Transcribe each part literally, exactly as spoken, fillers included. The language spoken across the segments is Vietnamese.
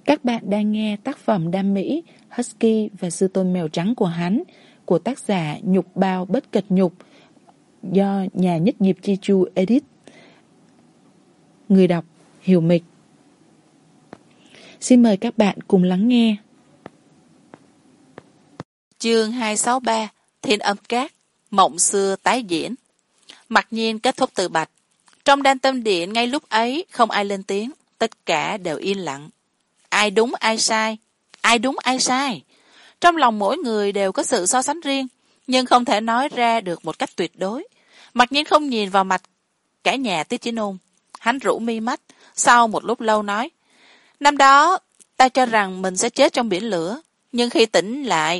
Các bạn đang nghe tác phẩm Đam Mỹ, Husky và Sư Tôn Mèo Trắng của hắn của tác giả Nhục Bao Bất Cật Nhục do nhà Nhất Nghiệp Chi Chu edit. Người đọc Hiểu Mịch. Xin mời các bạn cùng lắng nghe. Chương hai sáu ba Thiên Âm Cát. Mộng xưa tái diễn. Mặc nhiên kết thúc từ bạch. Trong Đan Tâm Điện ngay lúc ấy không ai lên tiếng, tất cả đều yên lặng. Ai đúng ai sai, ai đúng ai sai. Trong lòng mỗi người đều có sự so sánh riêng, nhưng không thể nói ra được một cách tuyệt đối. Mặc nhiên không nhìn vào mặt cả nhà Tiết Chí Nôn. Hắn rũ mi mắt, sau một lúc lâu nói: Năm đó ta cho rằng mình sẽ chết trong biển lửa, nhưng khi tỉnh lại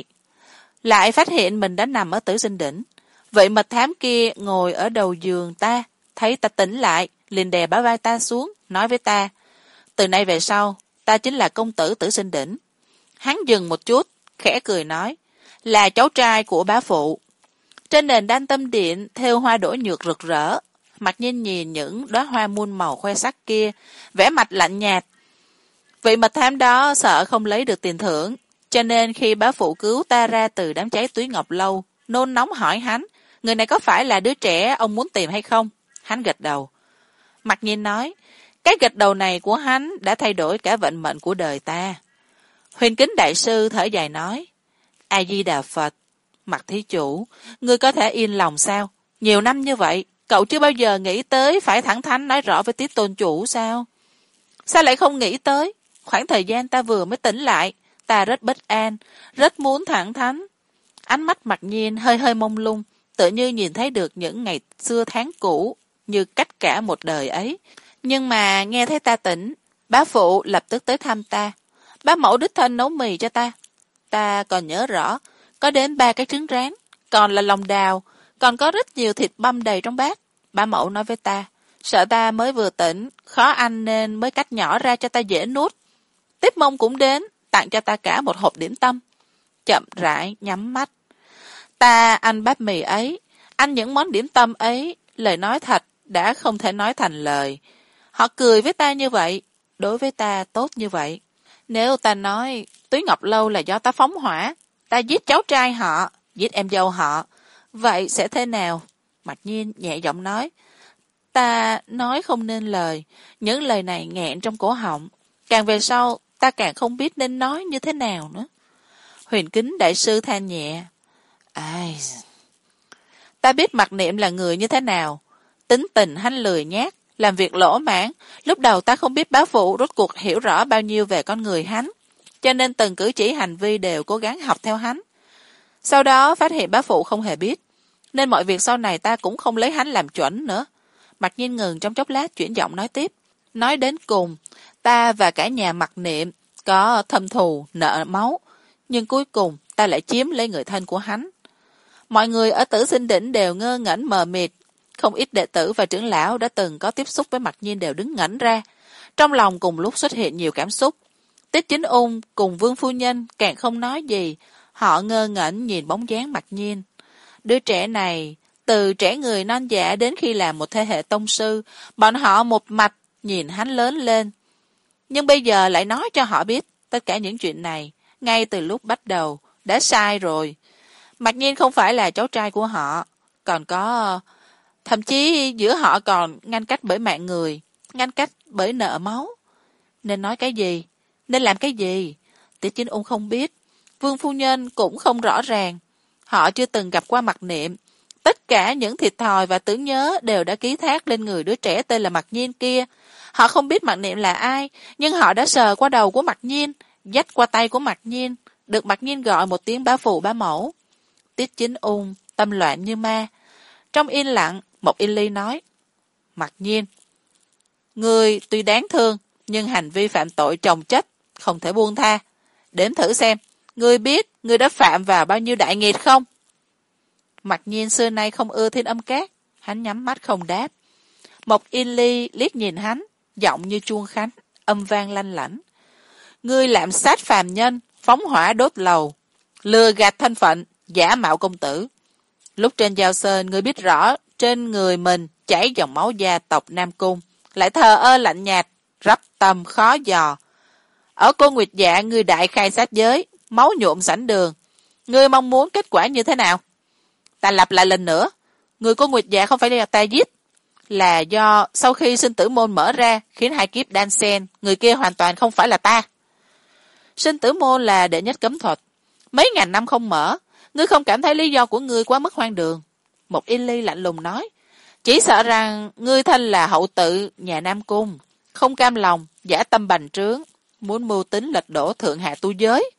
lại phát hiện mình đã nằm ở Tử Sinh Đỉnh. Vậy mật thám kia ngồi ở đầu giường ta, thấy ta tỉnh lại, liền đè bả vai ta xuống, nói với ta: Từ nay về sau, ta chính là công tử Tử Sinh Đỉnh. Hắn dừng một chút, khẽ cười nói: Là cháu trai của bá phụ. Trên nền Đan Tâm Điện thêu hoa đỗ nhược rực rỡ. Mặc nhiên nhìn những đóa hoa muôn màu khoe sắc kia, vẻ mặt lạnh nhạt. Vị mật thám đó sợ không lấy được tiền thưởng, cho nên khi bá phụ cứu ta ra từ đám cháy Túy Ngọc Lâu, nôn nóng hỏi hắn, người này có phải là đứa trẻ ông muốn tìm hay không? Hắn gật đầu. Mặc nhiên nói, cái gật đầu này của hắn đã thay đổi cả vận mệnh của đời ta. Huyền Kính đại sư thở dài nói, A Di Đà Phật. Mặc thí chủ, ngươi có thể yên lòng sao? Nhiều năm như vậy, cậu chưa bao giờ nghĩ tới phải thẳng thắn nói rõ với Tiết tôn chủ sao? Sao lại không nghĩ tới? Khoảng thời gian ta vừa mới tỉnh lại, ta rất bất an, rất muốn thẳng thắn. Ánh mắt Mặc nhiên hơi hơi mông lung, tự như nhìn thấy được những ngày xưa tháng cũ, như cách cả một đời ấy. Nhưng mà nghe thấy ta tỉnh, bá phụ lập tức tới thăm ta. Bá mẫu đích thân nấu mì cho ta. Ta còn nhớ rõ, có đến ba cái trứng rán, còn là lòng đào, còn có rất nhiều thịt băm đầy trong bát. Bá mẫu nói với ta, sợ ta mới vừa tỉnh, khó ăn nên mới cắt nhỏ ra cho ta dễ nuốt. Tiếp Mông cũng đến, tặng cho ta cả một hộp điểm tâm. Chậm rãi nhắm mắt. Ta ăn bát mì ấy, ăn những món điểm tâm ấy, lời nói thật đã không thể nói thành lời. Họ cười với ta như vậy, đối với ta tốt như vậy. Nếu ta nói Túy Ngọc Lâu là do ta phóng hỏa, ta giết cháu trai họ, giết em dâu họ, vậy sẽ thế nào? Mặc nhiên nhẹ giọng nói, ta nói không nên lời, những lời này nghẹn trong cổ họng. Càng về sau, ta càng không biết nên nói như thế nào nữa. Huyền Kính đại sư than nhẹ, ai... Ta biết Mặc Niệm là người như thế nào. Tính tình hắn lười nhác, làm việc lỗ mãng. Lúc đầu ta không biết bá phụ rốt cuộc hiểu rõ bao nhiêu về con người hắn, cho nên từng cử chỉ hành vi đều cố gắng học theo hắn. Sau đó phát hiện bá phụ không hề biết, nên mọi việc sau này ta cũng không lấy hắn làm chuẩn nữa. Mặc nhiên ngừng trong chốc lát, chuyển giọng nói tiếp. Nói đến cùng, ta và cả nhà Mặc Niệm có thâm thù, nợ máu, nhưng cuối cùng ta lại chiếm lấy người thân của hắn. Mọi người ở Tử Sinh Đỉnh đều ngơ ngẩn mờ mịt. Không ít đệ tử và trưởng lão đã từng có tiếp xúc với Mặc nhiên đều đứng ngẩn ra. Trong lòng cùng lúc xuất hiện nhiều cảm xúc. Tiết Chính Ung cùng Vương Phu Nhân càng không nói gì. Họ ngơ ngẩn nhìn bóng dáng Mặc nhiên. Đứa trẻ này, từ trẻ người non dạ đến khi làm một thế hệ tông sư, bọn họ một mạch nhìn hắn lớn lên. Nhưng bây giờ lại nói cho họ biết tất cả những chuyện này, ngay từ lúc bắt đầu, đã sai rồi. Mặc nhiên không phải là cháu trai của họ, còn có... Thậm chí giữa họ còn ngăn cách bởi mạng người, ngăn cách bởi nợ máu. Nên nói cái gì? Nên làm cái gì? Tiết Chính Ung không biết. Vương Phu Nhân cũng không rõ ràng. Họ chưa từng gặp qua Mặc Niệm. Tất cả những thiệt thòi và tưởng nhớ đều đã ký thác lên người đứa trẻ tên là Mặc Nhiên kia. Họ không biết Mặc Niệm là ai, nhưng họ đã sờ qua đầu của Mặc Nhiên, dắt qua tay của Mặc Nhiên, được Mặc Nhiên gọi một tiếng bá phụ bá mẫu. Tiết Chính Ung tâm loạn như ma. Trong yên lặng, Mộc Yên Ly nói, Mặc nhiên, ngươi tuy đáng thương, nhưng hành vi phạm tội chồng chất, không thể buông tha. Đếm thử xem, ngươi biết ngươi đã phạm vào bao nhiêu đại nghiệt không? Mặc nhiên xưa nay không ưa Thiên Âm Cát, hắn nhắm mắt không đáp. Mộc Yên Ly liếc nhìn hắn, giọng như chuông khánh, âm vang lanh lảnh. Ngươi lạm sát phàm nhân, phóng hỏa đốt lầu, lừa gạt thân phận, giả mạo công tử. Lúc trên Giao Sơn, ngươi biết rõ trên người mình chảy dòng máu gia tộc Nam Cung, lại thờ ơ lạnh nhạt, rắp tâm khó dò. Ở Cô Nguyệt Dạ, ngươi đại khai sát giới, máu nhuộm sảnh đường. Ngươi mong muốn kết quả như thế nào? Ta lặp lại lần nữa, người Cô Nguyệt Dạ không phải là ta giết, là do sau khi sinh tử môn mở ra khiến hai kiếp đan xen, người kia hoàn toàn không phải là ta. Sinh tử môn là đệ nhất cấm thuật, mấy ngàn năm không mở, ngươi không cảm thấy lý do của ngươi quá mức hoang đường? Một Y Ly lạnh lùng nói, chỉ sợ rằng ngươi thân là hậu tự nhà Nam Cung, không cam lòng, giả tâm bành trướng, muốn mưu tính lật đổ thượng hạ tu giới.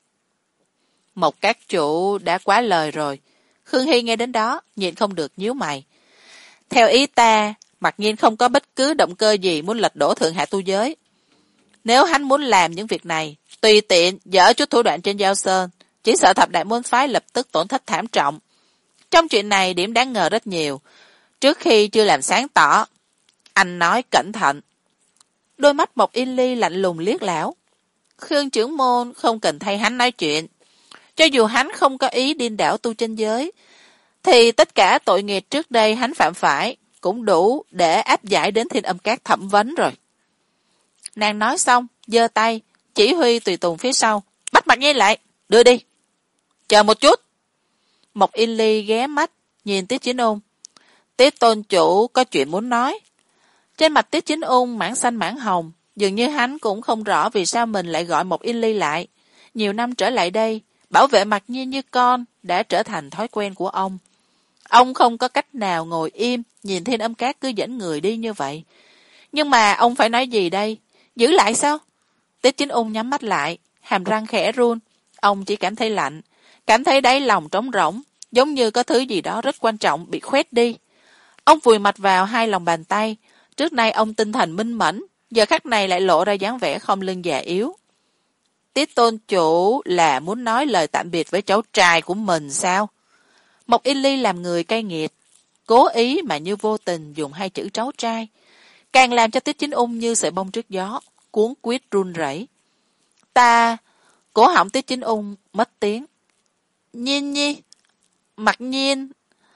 Một các chủ đã quá lời rồi. Khương Hy nghe đến đó, nhịn không được nhíu mày. Theo ý ta, Mặc Nhiên không có bất cứ động cơ gì muốn lật đổ thượng hạ tu giới. Nếu hắn muốn làm những việc này, tùy tiện dở chút thủ đoạn trên Giao Sơn, chỉ sợ thập đại môn phái lập tức tổn thất thảm trọng. Trong chuyện này điểm đáng ngờ rất nhiều. Trước khi chưa làm sáng tỏ, anh nói cẩn thận. Đôi mắt Mộc Y Ly lạnh lùng liếc lão. Khương trưởng môn không cần thay hắn nói chuyện. Cho dù hắn không có ý điên đảo tu chân giới, thì tất cả tội nghiệp trước đây hắn phạm phải cũng đủ để áp giải đến Thiên Âm Các thẩm vấn rồi. Nàng nói xong, giơ tay, chỉ huy tùy tùng phía sau. Bắt Mặc Nhiên lại, đưa đi. Chờ một chút. Mộc Y Ly ghé mắt, nhìn Tiết Chính Ung. Tiết tôn chủ có chuyện muốn nói. Trên mặt Tiết Chính Ung mảng xanh mảng hồng, dường như hắn cũng không rõ vì sao mình lại gọi Mộc Y Ly lại. Nhiều năm trở lại đây, bảo vệ Mặc Nhiên như con đã trở thành thói quen của ông. Ông không có cách nào ngồi im nhìn Thiên Âm Các cứ dẫn người đi như vậy. Nhưng mà ông phải nói gì đây? Giữ lại sao? Tiết Chính Ung nhắm mắt lại, hàm răng khẽ run. Ông chỉ cảm thấy lạnh, cảm thấy đáy lòng trống rỗng, giống như có thứ gì đó rất quan trọng bị khoét đi. Ông vùi mặt vào hai lòng bàn tay. Trước nay ông tinh thần minh mẫn, giờ khắc này lại lộ ra dáng vẻ không lưng già yếu. Tiết tôn chủ là muốn nói lời tạm biệt với cháu trai của mình sao? Mộc Y Ly làm người cay nghiệt, cố ý mà như vô tình dùng hai chữ cháu trai, càng làm cho Tiết Chính Ung như sợi bông trước gió, cuốn quýt run rẩy. Ta, cổ họng Tiết Chính Ung mất tiếng. Nhiên nhi, Mặc Nhiên.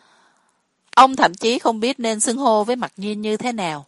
Ông thậm chí không biết nên xưng hô với Mặc Nhiên như thế nào.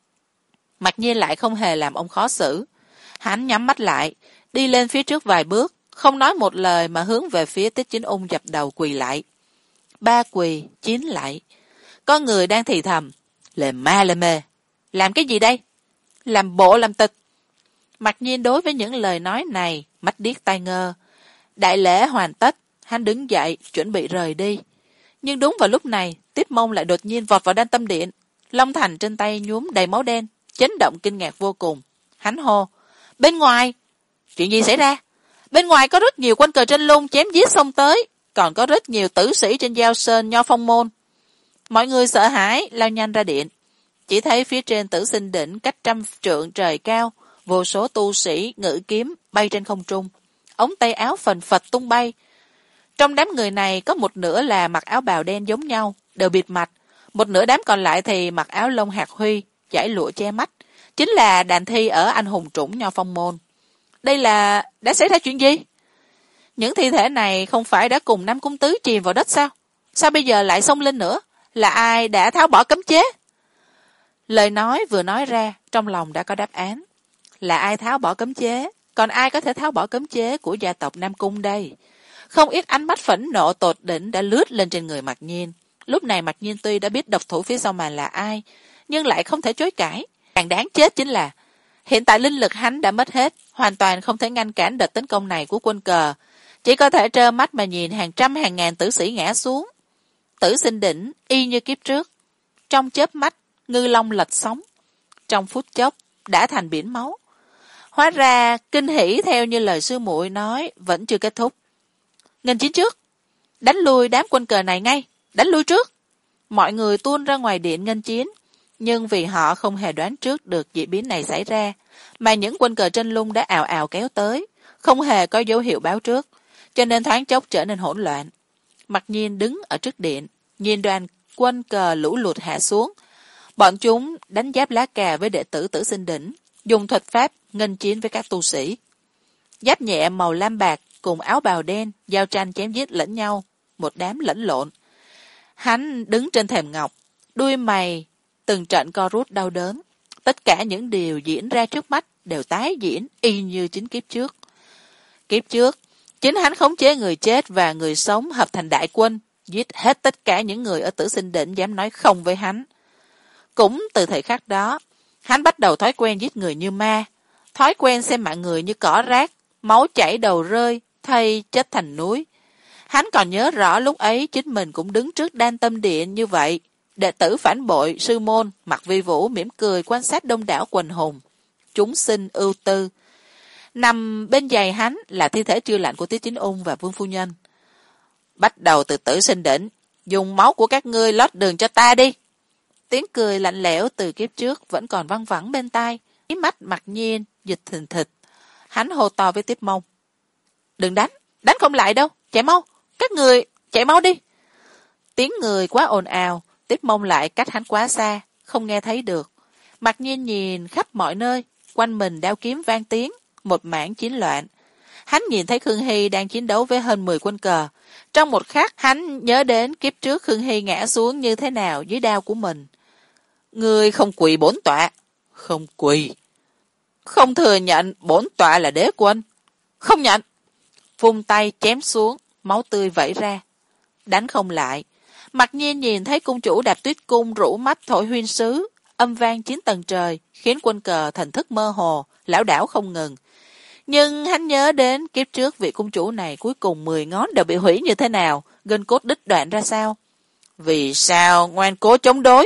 Mặc Nhiên lại không hề làm ông khó xử. Hắn nhắm mắt lại, đi lên phía trước vài bước, không nói một lời mà hướng về phía Tiết Chính Ung dập đầu quỳ lại. Ba quỳ, chín lại. Có người đang thì thầm, lề ma lề mề. Làm cái gì đây? Làm bộ làm tịch. Mặc Nhiên đối với những lời nói này, mắt điếc tai ngơ. Đại lễ hoàn tất, hắn đứng dậy, chuẩn bị rời đi. Nhưng đúng vào lúc này, Tiếp Mông lại đột nhiên vọt vào Đan Tâm Điện. Long Thành trên tay nhuốm đầy máu đen, chấn động kinh ngạc vô cùng. Hắn hô, bên ngoài! Chuyện gì xảy ra? Bên ngoài có rất nhiều quân cờ tranh lung chém giết xông tới, còn có rất nhiều tử sĩ trên Giao Sơn Nho Phong Môn. Mọi người sợ hãi, lao nhanh ra điện. Chỉ thấy phía trên Tử Sinh Đỉnh cách trăm trượng trời cao, vô số tu sĩ ngự kiếm bay trên không trung. Ống tay áo phần phật tung bay. Trong đám người này có một nửa là mặc áo bào đen giống nhau, đều bịt mặt. Một nửa đám còn lại thì mặc áo lông hạt huy, dải lụa che mắt. Chính là đàn thi ở Anh Hùng Trũng Nho Phong Môn. Đây là... đã xảy ra chuyện gì? Những thi thể này không phải đã cùng Nam Cung Tứ chìm vào đất sao? Sao bây giờ lại xông lên nữa? Là ai đã tháo bỏ cấm chế? Lời nói vừa nói ra, trong lòng đã có đáp án. Là ai tháo bỏ cấm chế? Còn ai có thể tháo bỏ cấm chế của gia tộc Nam Cung đây? Không ít ánh mắt phẫn nộ tột đỉnh đã lướt lên trên người Mặc Nhiên. Lúc này Mặc Nhiên tuy đã biết độc thủ phía sau màn là ai, nhưng lại không thể chối cãi. Càng đáng chết chính là hiện tại linh lực hắn đã mất hết, hoàn toàn không thể ngăn cản đợt tấn công này của quân cờ. Chỉ có thể trơ mắt mà nhìn hàng trăm hàng ngàn tử sĩ ngã xuống. Tử Sinh Đỉnh y như kiếp trước. Trong chớp mắt, ngư long lật sóng. Trong phút chốc, đã thành biển máu. Hóa ra, kinh hỉ theo như lời sư muội nói, vẫn chưa kết thúc. Nghênh chiến trước. Đánh lui đám quân cờ này ngay. Đánh lui trước. Mọi người tuôn ra ngoài điện nghênh chiến. Nhưng vì họ không hề đoán trước được diễn biến này xảy ra, mà những quân cờ tranh lung đã ào ào kéo tới, không hề có dấu hiệu báo trước, cho nên thoáng chốc trở nên hỗn loạn. Mặc Nhiên đứng ở trước điện, nhìn đoàn quân cờ lũ lụt hạ xuống. Bọn chúng đánh giáp lá cà với đệ tử Tử Sinh Đỉnh, dùng thuật pháp nghênh chiến với các tu sĩ. Giáp nhẹ màu lam bạc cùng áo bào đen giao tranh chém giết lẫn nhau, một đám lẫn lộn. Hắn đứng trên thềm ngọc, đuôi mày từng trận co rút đau đớn. Tất cả những điều diễn ra trước mắt đều tái diễn y như chính kiếp trước. Kiếp trước, chính hắn khống chế người chết và người sống hợp thành đại quân, giết hết tất cả những người ở Tử Sinh Đỉnh dám nói không với hắn. Cũng từ thời khắc đó, hắn bắt đầu thói quen giết người như ma, thói quen xem mạng người như cỏ rác, máu chảy đầu rơi, thay chết thành núi. Hắn còn nhớ rõ lúc ấy chính mình cũng đứng trước Đan Tâm Điện như vậy. Đệ tử phản bội, sư môn, Mặc Vi Vũ mỉm cười quan sát đông đảo quần hùng. Chúng sinh ưu tư. Nằm bên giày hắn là thi thể chưa lạnh của Tiết Chính Ung và Vương Phu Nhân. Bắt đầu từ Tử Sinh Đỉnh, dùng máu của các ngươi lót đường cho ta đi. Tiếng cười lạnh lẽo từ kiếp trước vẫn còn văng vẳng bên tai. Ý mắt Mặc Nhiên dịch thình thịch. Hắn hô to với Tiếp Mông. Đừng đánh, đánh không lại đâu, chạy mau, các người chạy mau đi. Tiếng người quá ồn ào, Tiếp Mông lại cách hắn quá xa, không nghe thấy được. Mặc Nhiên nhìn khắp mọi nơi, quanh mình đao kiếm vang tiếng, một mảng chiến loạn. Hắn nhìn thấy Khương Hy đang chiến đấu với hơn mười quân cờ. Trong một khắc, hắn nhớ đến kiếp trước Khương Hy ngã xuống như thế nào dưới đao của mình. Người không quỳ bổn tọa. Không quỳ. Không thừa nhận bổn tọa là đế quân. Không nhận. Vung tay chém xuống, máu tươi vẩy ra. Đánh không lại. Mặc Nhiên nhìn thấy cung chủ Đạp Tuyết Cung rũ mắt thổi huyên sứ, âm vang chín tầng trời, khiến quân cờ thần thức mơ hồ, lảo đảo không ngừng. Nhưng hắn nhớ đến kiếp trước vị cung chủ này cuối cùng mười ngón đều bị hủy như thế nào, gân cốt đứt đoạn ra sao. Vì sao ngoan cố chống đối?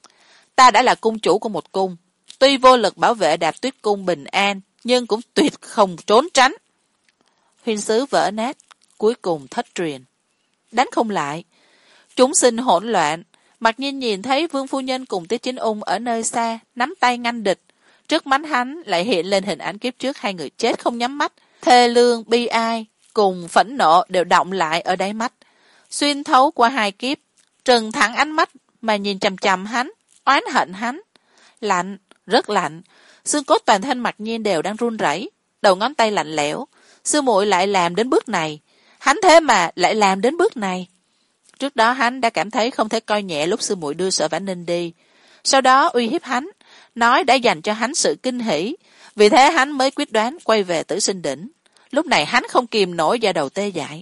Ta đã là cung chủ của một cung, tuy vô lực bảo vệ Đạp Tuyết Cung bình an, nhưng cũng tuyệt không trốn tránh. Huyên sứ vỡ nát, cuối cùng thất truyền. Đánh không lại. Chúng sinh hỗn loạn. Mặc Nhiên nhìn thấy Vương Phu Nhân cùng Tiết Chính Ung ở nơi xa, nắm tay ngăn địch. Trước mắt hắn lại hiện lên hình ảnh kiếp trước hai người chết không nhắm mắt. Thê lương, bi ai, cùng phẫn nộ đều động lại ở đáy mắt. Xuyên thấu qua hai kiếp, trừng thẳng ánh mắt mà nhìn chằm chằm hắn, oán hận hắn. Lạnh, rất lạnh. Xương cốt toàn thân Mặc Nhiên đều đang run rẩy, đầu ngón tay lạnh lẽo. Sư muội lại làm đến bước này. Hắn thế mà lại làm đến bước này. Trước đó hắn đã cảm thấy không thể coi nhẹ lúc sư muội đưa Sở Vãn Ninh đi. Sau đó uy hiếp hắn, nói đã dành cho hắn sự kinh hỉ. Vì thế hắn mới quyết đoán quay về Tử Sinh Đỉnh. Lúc này hắn không kìm nổi da đầu tê dại.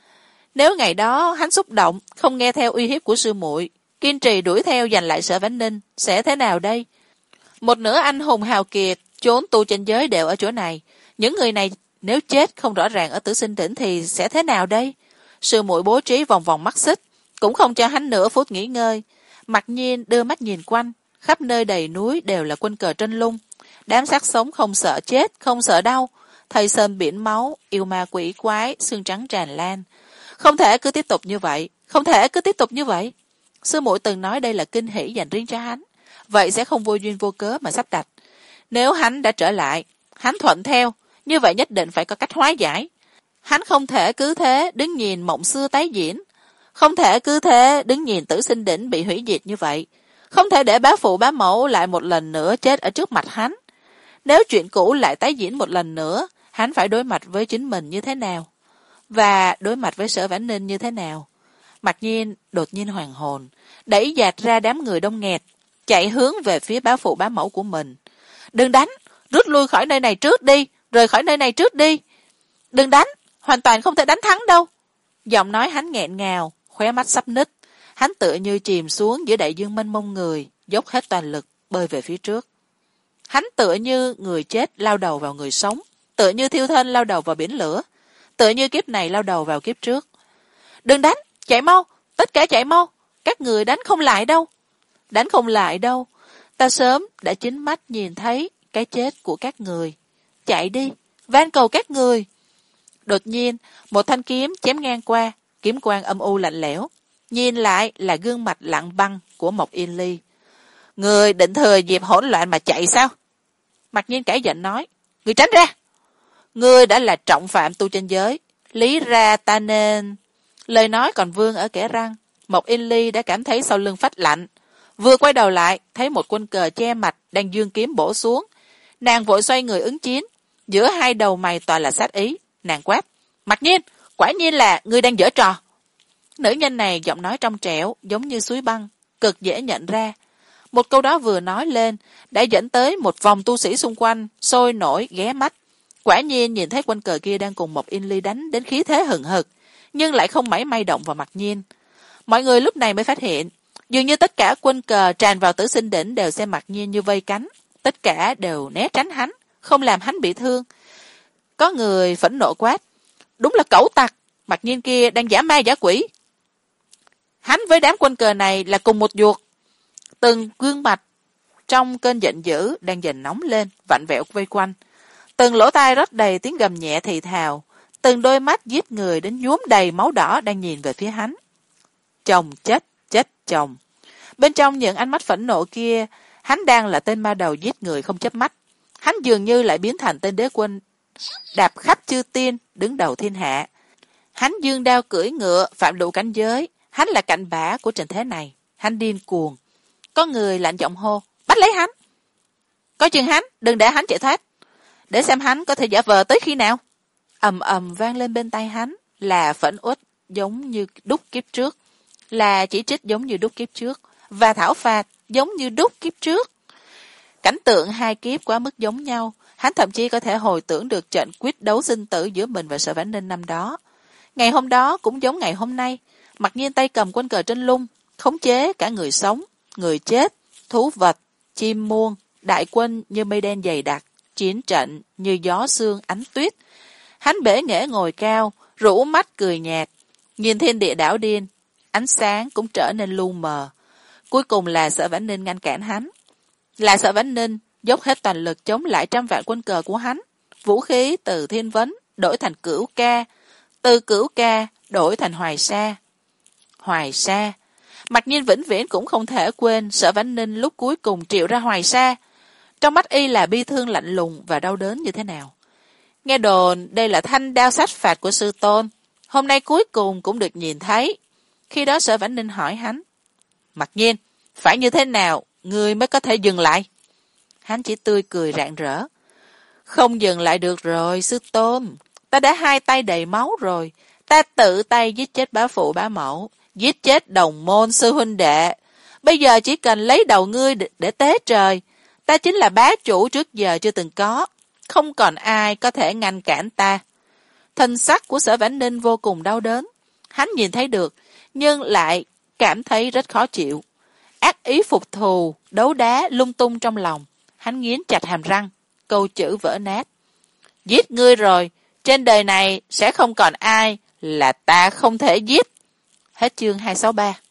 Nếu ngày đó hắn xúc động, không nghe theo uy hiếp của sư muội, kiên trì đuổi theo giành lại Sở Vãn Ninh, sẽ thế nào đây? Một nửa anh hùng hào kiệt, trốn tu trên giới đều ở chỗ này. Những người này nếu chết không rõ ràng ở Tử Sinh Đỉnh thì sẽ thế nào đây? Sư muội bố trí vòng vòng mắt xích, cũng không cho hắn nửa phút nghỉ ngơi. Mặc Nhiên đưa mắt nhìn quanh, khắp nơi đầy núi đều là quân cờ trên lung. Đám xác sống không sợ chết, không sợ đau. Thây sơn biển máu, yêu ma quỷ quái, xương trắng tràn lan. Không thể cứ tiếp tục như vậy, không thể cứ tiếp tục như vậy. Sư muội từng nói đây là kinh hỷ dành riêng cho hắn, vậy sẽ không vô duyên vô cớ mà sắp đặt. Nếu hắn đã trở lại, hắn thuận theo, như vậy nhất định phải có cách hóa giải. Hắn không thể cứ thế đứng nhìn mộng xưa tái diễn, không thể cứ thế đứng nhìn Tử Sinh Đỉnh bị hủy diệt như vậy, không thể để bá phụ bá mẫu lại một lần nữa chết ở trước mặt hắn. Nếu chuyện cũ lại tái diễn một lần nữa, hắn phải đối mặt với chính mình như thế nào, và đối mặt với Sở Vãn Ninh như thế nào. Mặc Nhiên đột nhiên hoàn hồn, đẩy dạt ra đám người đông nghẹt, chạy hướng về phía bá phụ bá mẫu của mình. Đừng đánh, rút lui khỏi nơi này trước đi, rời khỏi nơi này trước đi. Đừng đánh, hoàn toàn không thể đánh thắng đâu. Giọng nói hắn nghẹn ngào, khóe mắt sắp nứt. Hắn tựa như chìm xuống giữa đại dương mênh mông người, dốc hết toàn lực bơi về phía trước. Hắn tựa như người chết lao đầu vào người sống, tựa như thiêu thân lao đầu vào biển lửa, tựa như kiếp này lao đầu vào kiếp trước. Đừng đánh, chạy mau, tất cả chạy mau, các người đánh không lại đâu. Đánh không lại đâu, ta sớm đã chính mắt nhìn thấy cái chết của các người. Chạy đi, van cầu các người. Đột nhiên, một thanh kiếm chém ngang qua, kiếm quang âm u lạnh lẽo. Nhìn lại là gương mặt lặng băng của Mộc Yên Ly. Người định thừa dịp hỗn loạn mà chạy sao? Mặc Nhiên cãi giận nói, người tránh ra. Người đã là trọng phạm tu chân giới, lý ra ta nên... Lời nói còn vương ở kẽ răng, Mộc Yên Ly đã cảm thấy sau lưng phách lạnh. Vừa quay đầu lại, thấy một quân cờ che mặt đang giương kiếm bổ xuống. Nàng vội xoay người ứng chiến, giữa hai đầu mày toàn là sát ý. Nàng quát, Mặc Nhiên, quả nhiên là ngươi đang giở trò. Nữ nhân này giọng nói trong trẻo, giống như suối băng, cực dễ nhận ra. Một câu đó vừa nói lên đã dẫn tới một vòng tu sĩ xung quanh sôi nổi ghé mắt. Quả nhiên nhìn thấy quân cờ kia đang cùng một In Ly đánh đến khí thế hừng hực, nhưng lại không mảy may động vào Mặc Nhiên. Mọi người lúc này mới phát hiện, dường như tất cả quân cờ tràn vào Tử Sinh Đỉnh đều xem Mặc Nhiên như vây cánh, tất cả đều né tránh hắn, không làm hắn bị thương. Có người phẫn nộ quát, đúng là cẩu tặc, Mặc Nhiên kia đang giả ma giả quỷ. Hắn với đám quân cờ này là cùng một ruột. Từng gương mặt trong cơn giận dữ đang dần nóng lên, vặn vẹo vây quanh. Từng lỗ tai rót đầy tiếng gầm nhẹ thì thào, từng đôi mắt giết người đến nhuốm đầy máu đỏ đang nhìn về phía hắn. Chồng chết, chết chồng. Bên trong những ánh mắt phẫn nộ kia, hắn đang là tên ma đầu giết người không chớp mắt. Hắn dường như lại biến thành tên đế quân đạp khắp chư tiên, đứng đầu thiên hạ. Hắn dương đao cưỡi ngựa, phạm đủ cảnh giới. Hắn là cạnh bã của trận thế này. Hắn điên cuồng. Có người lạnh giọng hô, bắt lấy hắn. Coi chừng hắn, đừng để hắn chạy thoát. Để xem hắn có thể giả vờ tới khi nào. Ầm ầm vang lên bên tai hắn là phẫn uất giống như đúc kiếp trước, là chỉ trích giống như đúc kiếp trước, và thảo phạt giống như đúc kiếp trước. Cảnh tượng hai kiếp quá mức giống nhau, hắn thậm chí có thể hồi tưởng được trận quyết đấu sinh tử giữa mình và Sở Vãn Ninh năm đó. Ngày hôm đó cũng giống ngày hôm nay, Mặc Nhiên tay cầm quân cờ trên lung, khống chế cả người sống, người chết, thú vật, chim muông, đại quân như mây đen dày đặc, chiến trận như gió sương ánh tuyết. Hắn bể nghễ ngồi cao, rũ mắt cười nhạt, nhìn thiên địa đảo điên, ánh sáng cũng trở nên lu mờ. Cuối cùng là Sở Vãn Ninh ngăn cản hắn. Là Sở Vãn Ninh dốc hết toàn lực chống lại trăm vạn quân cờ của hắn. Vũ khí từ thiên vấn đổi thành cửu ca, từ cửu ca đổi thành hoài sa. Hoài sa. Mặc Nhiên vĩnh viễn cũng không thể quên Sở Vãn Ninh lúc cuối cùng triệu ra hoài sa. Trong mắt y là bi thương lạnh lùng và đau đớn như thế nào. Nghe đồn đây là thanh đao sát phạt của sư tôn. Hôm nay cuối cùng cũng được nhìn thấy. Khi đó Sở Vãn Ninh hỏi hắn, Mặc Nhiên, phải như thế nào ngươi mới có thể dừng lại? Hắn chỉ tươi cười rạng rỡ. Không dừng lại được rồi sư tôn. Ta đã hai tay đầy máu rồi. Ta tự tay giết chết bá phụ bá mẫu, giết chết đồng môn sư huynh đệ. Bây giờ chỉ cần lấy đầu ngươi để tế trời. Ta chính là bá chủ trước giờ chưa từng có. Không còn ai có thể ngăn cản ta. Thân sắc của Sở Vãn Ninh vô cùng đau đớn. Hắn nhìn thấy được, nhưng lại cảm thấy rất khó chịu. Ác ý phục thù, đấu đá lung tung trong lòng. Hắn nghiến chặt hàm răng, câu chữ vỡ nát. Giết ngươi rồi, trên đời này sẽ không còn ai là ta không thể giết. Hết chương hai sáu ba.